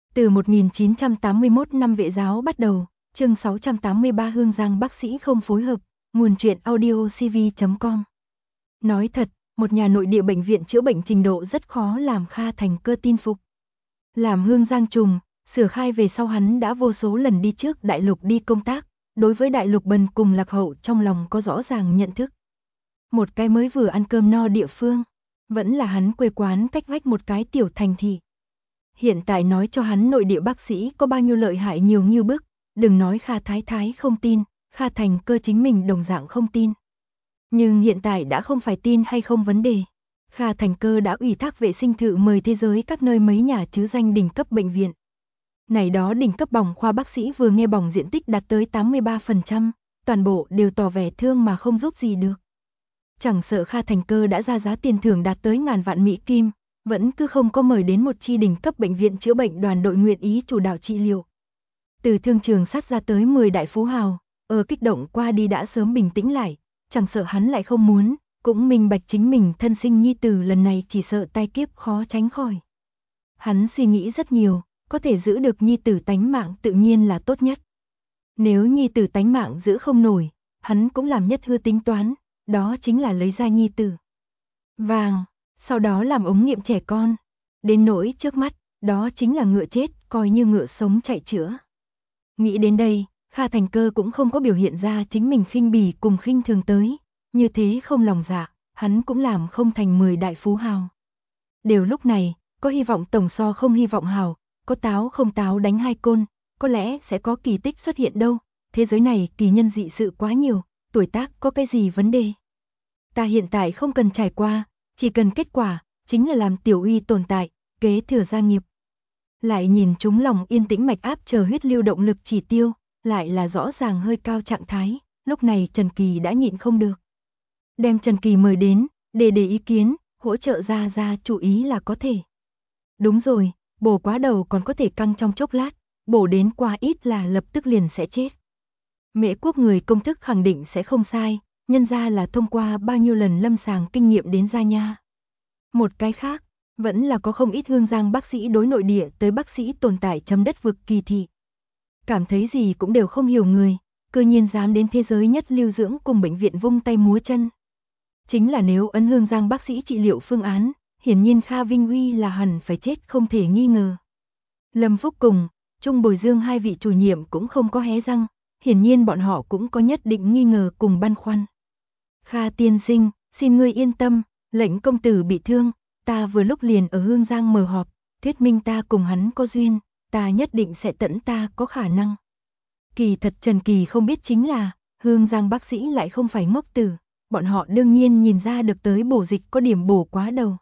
Từ 1981 năm Vệ giáo bắt đầu, chương 683 Hương Giang bác sĩ không phối hợp, nguồn truyện audio cv.com. Nói thật, một nhà nội địa bệnh viện chữa bệnh trình độ rất khó làm Kha Thành Cơ tin phục. Làm Hương Giang trùng, sửa khai về sau hắn đã vô số lần đi trước đại lục đi công tác, đối với đại lục bần cùng lạc hậu trong lòng có rõ ràng nhận thức. Một cái mới vừa ăn cơm no địa phương, vẫn là hắn quê quán cách vách một cái tiểu thành thị. Hiện tại nói cho hắn nội địa bác sĩ có bao nhiêu lợi hại nhiều như bức, đừng nói Kha Thái Thái không tin, Kha Thành Cơ chính mình đồng dạng không tin. Nhưng hiện tại đã không phải tin hay không vấn đề. Kha Thành Cơ đã ủy thác vệ sinh thự mời thế giới các nơi mấy nhà chứ danh đỉnh cấp bệnh viện. Này đó đỉnh cấp bỏng khoa bác sĩ vừa nghe bỏng diện tích đạt tới 83%, toàn bộ đều tỏ vẻ thương mà không giúp gì được. Chẳng sợ Kha Thành Cơ đã ra giá tiền thưởng đạt tới ngàn vạn Mỹ Kim, vẫn cứ không có mời đến một chi đỉnh cấp bệnh viện chữa bệnh đoàn đội nguyện ý chủ đạo trị liệu. Từ thương trường sát ra tới 10 đại phú hào, ở kích động qua đi đã sớm bình tĩnh lại, chẳng sợ hắn lại không muốn, cũng minh bạch chính mình thân sinh nhi tử lần này chỉ sợ tai kiếp khó tránh khỏi. Hắn suy nghĩ rất nhiều, có thể giữ được nhi tử tánh mạng tự nhiên là tốt nhất. Nếu nhi tử tánh mạng giữ không nổi, hắn cũng làm nhất hư tính toán, đó chính là lấy ra nhi tử vàng, sau đó làm ống nghiệm trẻ con. Đến nỗi trước mắt, đó chính là ngựa chết, coi như ngựa sống chạy chữa. Nghĩ đến đây, Kha Thành Cơ cũng không có biểu hiện ra chính mình khinh bỉ cùng khinh thường tới, như thế không lòng dạ, hắn cũng làm không thành 10 đại phú hào. Đều lúc này, có hy vọng tổng so không hy vọng hào, có táo không táo đánh hai côn, có lẽ sẽ có kỳ tích xuất hiện đâu, thế giới này kỳ nhân dị sự quá nhiều, tuổi tác có cái gì vấn đề. Ta hiện tại không cần trải qua, chỉ cần kết quả, chính là làm tiểu uy tồn tại, kế thừa gia nghiệp. Lại nhìn chúng lòng yên tĩnh mạch áp chờ huyết lưu động lực chỉ tiêu, lại là rõ ràng hơi cao trạng thái, lúc này Trần Kỳ đã nhịn không được. Đem Trần Kỳ mời đến, để ý kiến, hỗ trợ ra chủ ý là có thể. Đúng rồi, bổ quá đầu còn có thể căng trong chốc lát, bổ đến quá ít là lập tức liền sẽ chết. Mễ Quốc người công thức khẳng định sẽ không sai, nhân ra là thông qua bao nhiêu lần lâm sàng kinh nghiệm đến ra nha. Một cái khác, vẫn là có không ít Hương Giang bác sĩ đối nội địa tới bác sĩ tồn tại chấm đất vực kỳ thị. Cảm thấy gì cũng đều không hiểu người, cơ nhiên dám đến thế giới nhất lưu dưỡng cùng bệnh viện vung tay múa chân. Chính là nếu ấn Hương Giang bác sĩ trị liệu phương án, hiển nhiên Kha Vinh Huy là hẳn phải chết không thể nghi ngờ. Lâm Phúc cùng Trung Bồi Dương hai vị chủ nhiệm cũng không có hé răng, hiển nhiên bọn họ cũng có nhất định nghi ngờ cùng băn khoăn. Kha tiên sinh, xin ngươi yên tâm, lệnh công tử bị thương, ta vừa lúc liền ở Hương Giang mở họp, thuyết minh ta cùng hắn có duyên, ta nhất định sẽ tận ta có khả năng. Kỳ thật Trần Kỳ không biết chính là, Hương Giang bác sĩ lại không phải ngốc tử, bọn họ đương nhiên nhìn ra được tới bổ dịch có điểm bổ quá đầu.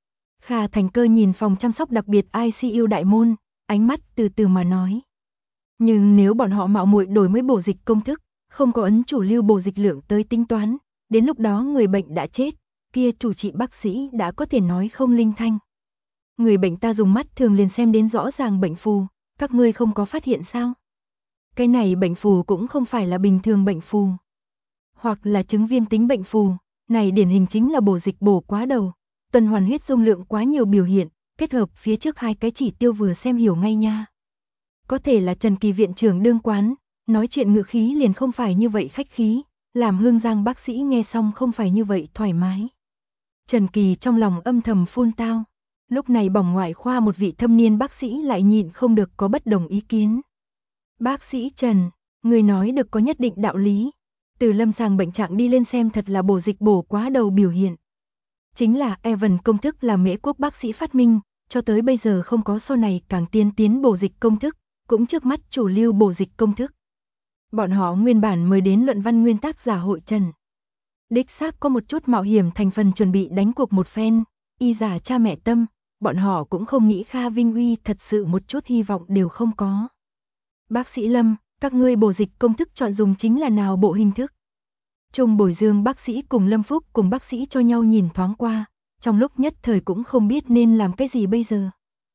Kha Thành Cơ nhìn phòng chăm sóc đặc biệt ICU đại môn, ánh mắt từ từ mà nói. Nhưng nếu bọn họ mạo muội đổi mới bổ dịch công thức, không có ấn chủ lưu bổ dịch lượng tới tính toán, đến lúc đó người bệnh đã chết, kia chủ trị bác sĩ đã có thể nói không linh thanh. Người bệnh ta dùng mắt thường liền xem đến rõ ràng bệnh phù, các ngươi không có phát hiện sao? Cái này bệnh phù cũng không phải là bình thường bệnh phù, hoặc là chứng viêm tính bệnh phù, này điển hình chính là bổ dịch bổ quá đầu, tuần hoàn huyết dung lượng quá nhiều biểu hiện, kết hợp phía trước hai cái chỉ tiêu vừa xem hiểu ngay nha. Có thể là Trần Kỳ viện trưởng đương quán, nói chuyện ngữ khí liền không phải như vậy khách khí, làm Hương Giang bác sĩ nghe xong không phải như vậy thoải mái. Trần Kỳ trong lòng âm thầm phun tao, lúc này bỏng ngoại khoa một vị thâm niên bác sĩ lại nhịn không được có bất đồng ý kiến. Bác sĩ Trần, người nói được có nhất định đạo lý, từ lâm sàng bệnh trạng đi lên xem thật là bổ dịch bổ quá đầu biểu hiện. Chính là Evan công thức là Mễ Quốc bác sĩ phát minh, cho tới bây giờ không có sau này càng tiên tiến bổ dịch công thức, cũng trước mắt chủ lưu bổ dịch công thức. Bọn họ nguyên bản mời đến luận văn nguyên tác giả hội Trần. Đích xác có một chút mạo hiểm thành phần chuẩn bị đánh cuộc một phen, y giả cha mẹ tâm, bọn họ cũng không nghĩ Kha Vinh Huy thật sự một chút hy vọng đều không có. Bác sĩ Lâm, các ngươi bổ dịch công thức chọn dùng chính là nào bộ hình thức? Trung Bồi Dương bác sĩ cùng Lâm Phúc cùng bác sĩ cho nhau nhìn thoáng qua, trong lúc nhất thời cũng không biết nên làm cái gì bây giờ.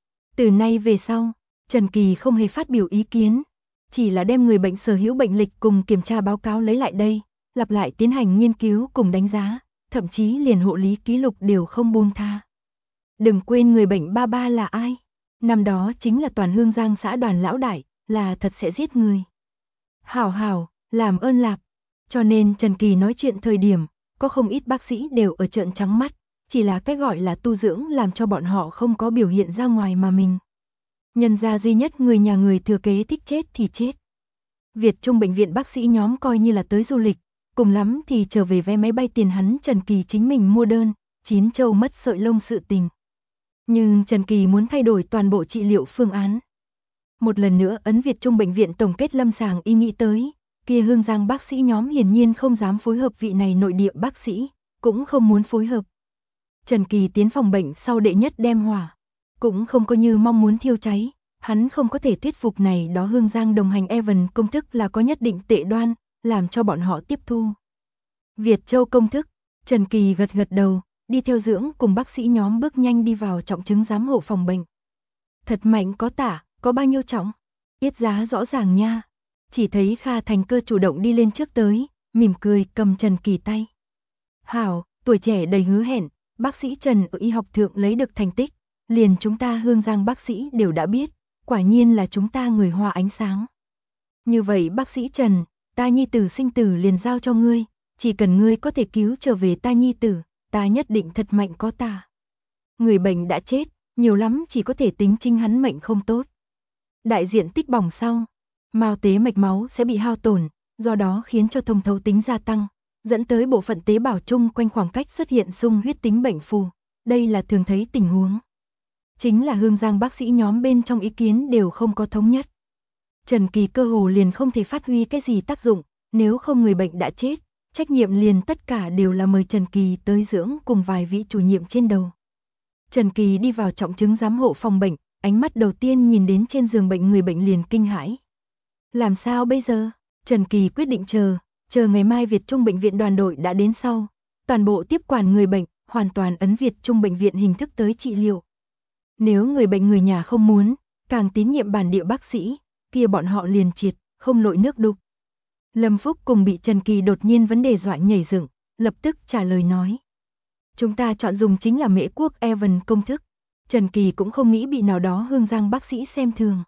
Từ nay về sau, Trần Kỳ không hề phát biểu ý kiến, chỉ là đem người bệnh sở hữu bệnh lịch cùng kiểm tra báo cáo lấy lại đây, lặp lại tiến hành nghiên cứu cùng đánh giá, thậm chí liền hộ lý ký lục đều không buông tha. Đừng quên người bệnh ba ba là ai? Năm đó chính là toàn Hương Giang xã Đoàn lão đại, là thật sẽ giết người. Hảo hảo, làm ơn lạp. Cho nên Trần Kỳ nói chuyện thời điểm, có không ít bác sĩ đều ở trợn trắng mắt, chỉ là cái gọi là tu dưỡng làm cho bọn họ không có biểu hiện ra ngoài mà mình. Nhân gia duy nhất người nhà người thừa kế thích chết thì chết. Việt Trung bệnh viện bác sĩ nhóm coi như là tới du lịch, cùng lắm thì trở về vé máy bay tiền hắn Trần Kỳ chính mình mua đơn, 9 châu mất sợi lông sự tình. Nhưng Trần Kỳ muốn thay đổi toàn bộ trị liệu phương án. Một lần nữa ấn Việt Trung bệnh viện tổng kết lâm sàng y nghĩ tới, kia Hương Giang bác sĩ nhóm hiển nhiên không dám phối hợp vị này nội địa bác sĩ, cũng không muốn phối hợp. Trần Kỳ tiến phòng bệnh sau đệ nhất đem hỏa, cũng không có như mong muốn thiêu cháy, hắn không có thể thuyết phục này đó Hương Giang đồng hành Evan công thức là có nhất định tệ đoan, làm cho bọn họ tiếp thu. Việt Châu công thức, Trần Kỳ gật gật đầu, đi theo dưỡng cùng bác sĩ nhóm bước nhanh đi vào trọng chứng giám hộ phòng bệnh. Thật mạnh có tả, có bao nhiêu trọng? Yết giá rõ ràng nha. Chỉ thấy Kha Thành Cơ chủ động đi lên trước tới, mỉm cười cầm Trần Kỳ tay. Hảo, tuổi trẻ đầy hứa hẹn, bác sĩ Trần ở y học thượng lấy được thành tích, liền chúng ta Hương Giang bác sĩ đều đã biết, quả nhiên là chúng ta người hoa ánh sáng. Như vậy bác sĩ Trần, ta nhi tử sinh tử liền giao cho ngươi, chỉ cần ngươi có thể cứu trở về ta nhi tử, ta nhất định thật mạnh có tả. Người bệnh đã chết, nhiều lắm chỉ có thể tính chính hắn mệnh không tốt. Đại diện tích bỏng sau, mao tế mạch máu sẽ bị hao tổn, do đó khiến cho thông thấu tính gia tăng, dẫn tới bộ phận tế bào chung quanh khoảng cách xuất hiện xung huyết tính bệnh phù. Đây là thường thấy tình huống. Chính là Hương Giang bác sĩ nhóm bên trong ý kiến đều không có thống nhất. Trần Kỳ cơ hồ liền không thể phát huy cái gì tác dụng, nếu không người bệnh đã chết, trách nhiệm liền tất cả đều là mời Trần Kỳ tới dưỡng cùng vài vị chủ nhiệm trên đầu. Trần Kỳ đi vào trọng chứng giám hộ phòng bệnh, ánh mắt đầu tiên nhìn đến trên giường bệnh người bệnh liền kinh hãi. Làm sao bây giờ? Trần Kỳ quyết định chờ ngày mai Việt Trung bệnh viện đoàn đội đã đến sau, toàn bộ tiếp quản người bệnh, hoàn toàn ấn Việt Trung bệnh viện hình thức tới trị liệu. Nếu người bệnh người nhà không muốn, càng tín nhiệm bản địa bác sĩ, kia bọn họ liền triệt, không lội nước đục. Lâm Phúc cùng bị Trần Kỳ đột nhiên vấn đề dọa nhảy dựng, lập tức trả lời nói. Chúng ta chọn dùng chính là Mễ Quốc Evan công thức. Trần Kỳ cũng không nghĩ bị nào đó Hương Giang bác sĩ xem thường.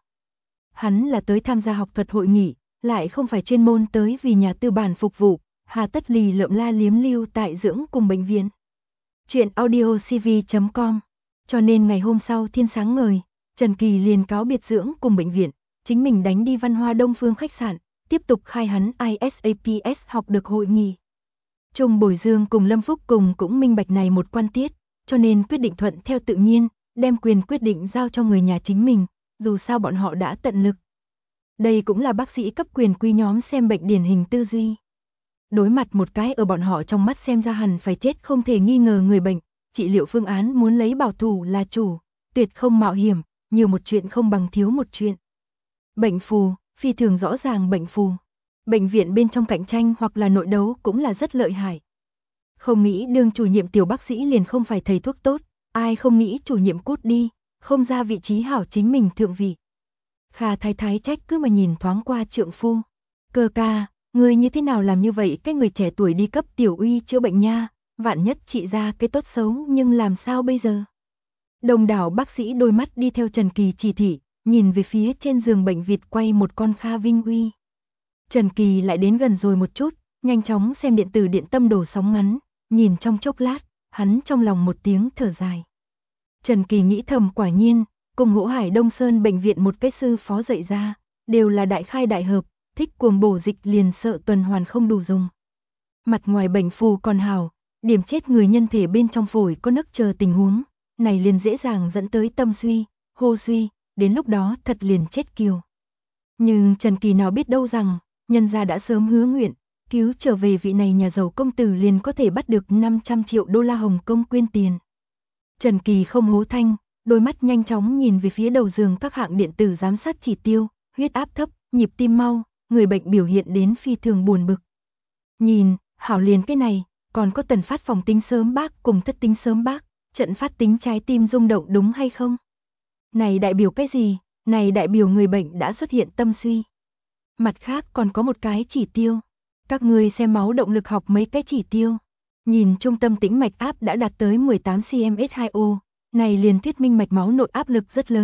Hắn là tới tham gia học thuật hội nghị, lại không phải chuyên môn tới vì nhà tư bản phục vụ, hà tất lì lợm la liếm lưu tại dưỡng cùng bệnh viện. Chuyện audiocv.com. Cho nên ngày hôm sau thiên sáng ngời, Trần Kỳ liền cáo biệt dưỡng cùng bệnh viện, chính mình đánh đi Văn Hoa Đông Phương khách sạn, tiếp tục khai hắn ISAPS học được hội nghị. Trung Bồi Dương cùng Lâm Phúc cùng cũng minh bạch này một quan tiết, cho nên quyết định thuận theo tự nhiên, đem quyền quyết định giao cho người nhà chính mình, dù sao bọn họ đã tận lực. Đây cũng là bác sĩ cấp quyền quy nhóm xem bệnh điển hình tư duy. Đối mặt một cái ở bọn họ trong mắt xem ra hẳn phải chết không thể nghi ngờ người bệnh, trị liệu phương án muốn lấy bảo thủ là chủ, tuyệt không mạo hiểm, nhiều một chuyện không bằng thiếu một chuyện. Bệnh phù, phi thường rõ ràng bệnh phù. Bệnh viện bên trong cạnh tranh hoặc là nội đấu cũng là rất lợi hại. Không nghĩ đương chủ nhiệm tiểu bác sĩ liền không phải thầy thuốc tốt, ai không nghĩ chủ nhiệm cút đi, không ra vị trí hảo chính mình thượng vị. Kha Thái Thái trách cứ mà nhìn thoáng qua trượng phu. Cơ ca, người như thế nào làm như vậy cái người trẻ tuổi đi cấp tiểu uy chữa bệnh nha, vạn nhất trị ra cái tốt xấu nhưng làm sao bây giờ? Đồng đảo bác sĩ đôi mắt đi theo Trần Kỳ chỉ thị, nhìn về phía trên giường bệnh vịt quay một con Kha Vinh Uy. Trần Kỳ lại đến gần rồi một chút, nhanh chóng xem điện tử điện tâm đồ sóng ngắn, nhìn trong chốc lát, hắn trong lòng một tiếng thở dài. Trần Kỳ nghĩ thầm quả nhiên, cùng Hỗ Hải Đông Sơn bệnh viện một cái sư phó dạy ra, đều là đại khai đại hợp, thích cuồng bổ dịch liền sợ tuần hoàn không đủ dùng. Mặt ngoài bệnh phù còn hào, điểm chết người nhân thể bên trong phổi có nấc chờ tình huống, này liền dễ dàng dẫn tới tâm suy, hô suy, đến lúc đó thật liền chết kiều. Nhưng Trần Kỳ nào biết đâu rằng, nhân gia đã sớm hứa nguyện, cứu trở về vị này nhà giàu công tử liền có thể bắt được 500 triệu đô la Hồng Kông quyên tiền. Trần Kỳ không hố thanh, đôi mắt nhanh chóng nhìn về phía đầu giường các hạng điện tử giám sát chỉ tiêu, huyết áp thấp, nhịp tim mau, người bệnh biểu hiện đến phi thường buồn bực. Nhìn, hảo liền cái này, còn có tần phát phòng tính sớm bác cùng thất tính sớm bác, trận phát tính trái tim rung động đúng hay không? Này đại biểu cái gì? Này đại biểu người bệnh đã xuất hiện tâm suy. Mặt khác còn có một cái chỉ tiêu. Các người xem máu động lực học mấy cái chỉ tiêu. Nhìn trung tâm tĩnh mạch áp đã đạt tới 18 cm/2O, này liền thuyết minh mạch máu nội áp lực rất lớn,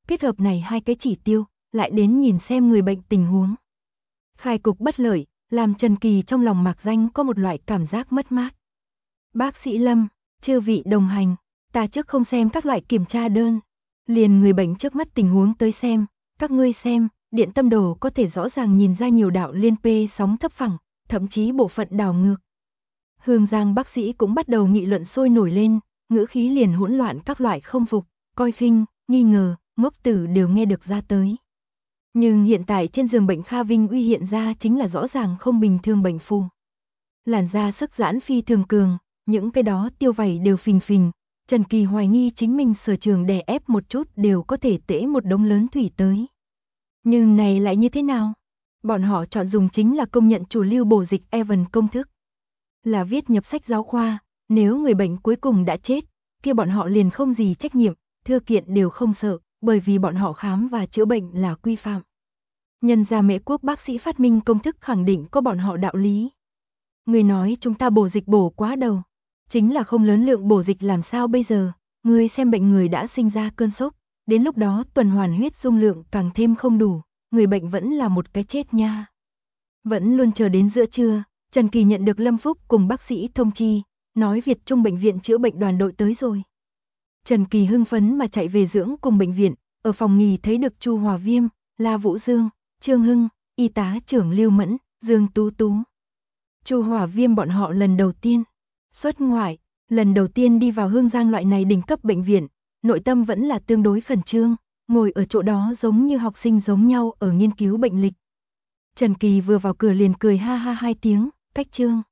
kết hợp này hai cái chỉ tiêu, lại đến nhìn xem người bệnh tình huống. Khai cục bất lợi, làm Trần Kỳ trong lòng mạc danh có một loại cảm giác mất mát. Bác sĩ Lâm, chư vị đồng hành, ta trước không xem các loại kiểm tra đơn, liền người bệnh trước mắt tình huống tới xem, các ngươi xem, điện tâm đồ có thể rõ ràng nhìn ra nhiều đạo liên P sóng thấp phẳng, thậm chí bộ phận đảo ngược. Hương Giang bác sĩ cũng bắt đầu nghị luận sôi nổi lên, ngữ khí liền hỗn loạn, các loại không phục, coi khinh, nghi ngờ, ngốc tử đều nghe được ra tới. Nhưng hiện tại trên giường bệnh Kha Vinh Uy hiện ra chính là rõ ràng không bình thường bệnh phù. Làn da sức giãn phi thường cường, những cái đó tiêu vảy đều phình phình, Trần Kỳ hoài nghi chính mình sở trường đè ép một chút đều có thể tễ một đống lớn thủy tới. Nhưng này lại như thế nào? Bọn họ chọn dùng chính là công nhận chủ lưu bổ dịch Evan công thức. Là viết nhập sách giáo khoa, nếu người bệnh cuối cùng đã chết, kia bọn họ liền không gì trách nhiệm, thư kiện đều không sợ, bởi vì bọn họ khám và chữa bệnh là quy phạm. Nhân gia Mễ Quốc bác sĩ phát minh công thức khẳng định có bọn họ đạo lý. Người nói chúng ta bổ dịch bổ quá đầu, chính là không lớn lượng bổ dịch làm sao bây giờ, người xem bệnh người đã sinh ra cơn sốc, đến lúc đó tuần hoàn huyết dung lượng càng thêm không đủ, người bệnh vẫn là một cái chết nha. Vẫn luôn chờ đến giữa trưa, Trần Kỳ nhận được Lâm Phúc cùng bác sĩ thông chi, nói Việt Trung bệnh viện chữa bệnh đoàn đội tới rồi. Trần Kỳ hưng phấn mà chạy về dưỡng cùng bệnh viện, ở phòng nghỉ thấy được Chu Hòa Viêm, La Vũ Dương, Trương Hưng, y tá trưởng Lưu Mẫn, Dương Tú Tú. Chu Hòa Viêm bọn họ lần đầu tiên xuất ngoại, lần đầu tiên đi vào Hương Giang loại này đỉnh cấp bệnh viện, nội tâm vẫn là tương đối khẩn trương, ngồi ở chỗ đó giống như học sinh giống nhau ở nghiên cứu bệnh lịch. Trần Kỳ vừa vào cửa liền cười ha ha hai tiếng, cách trương.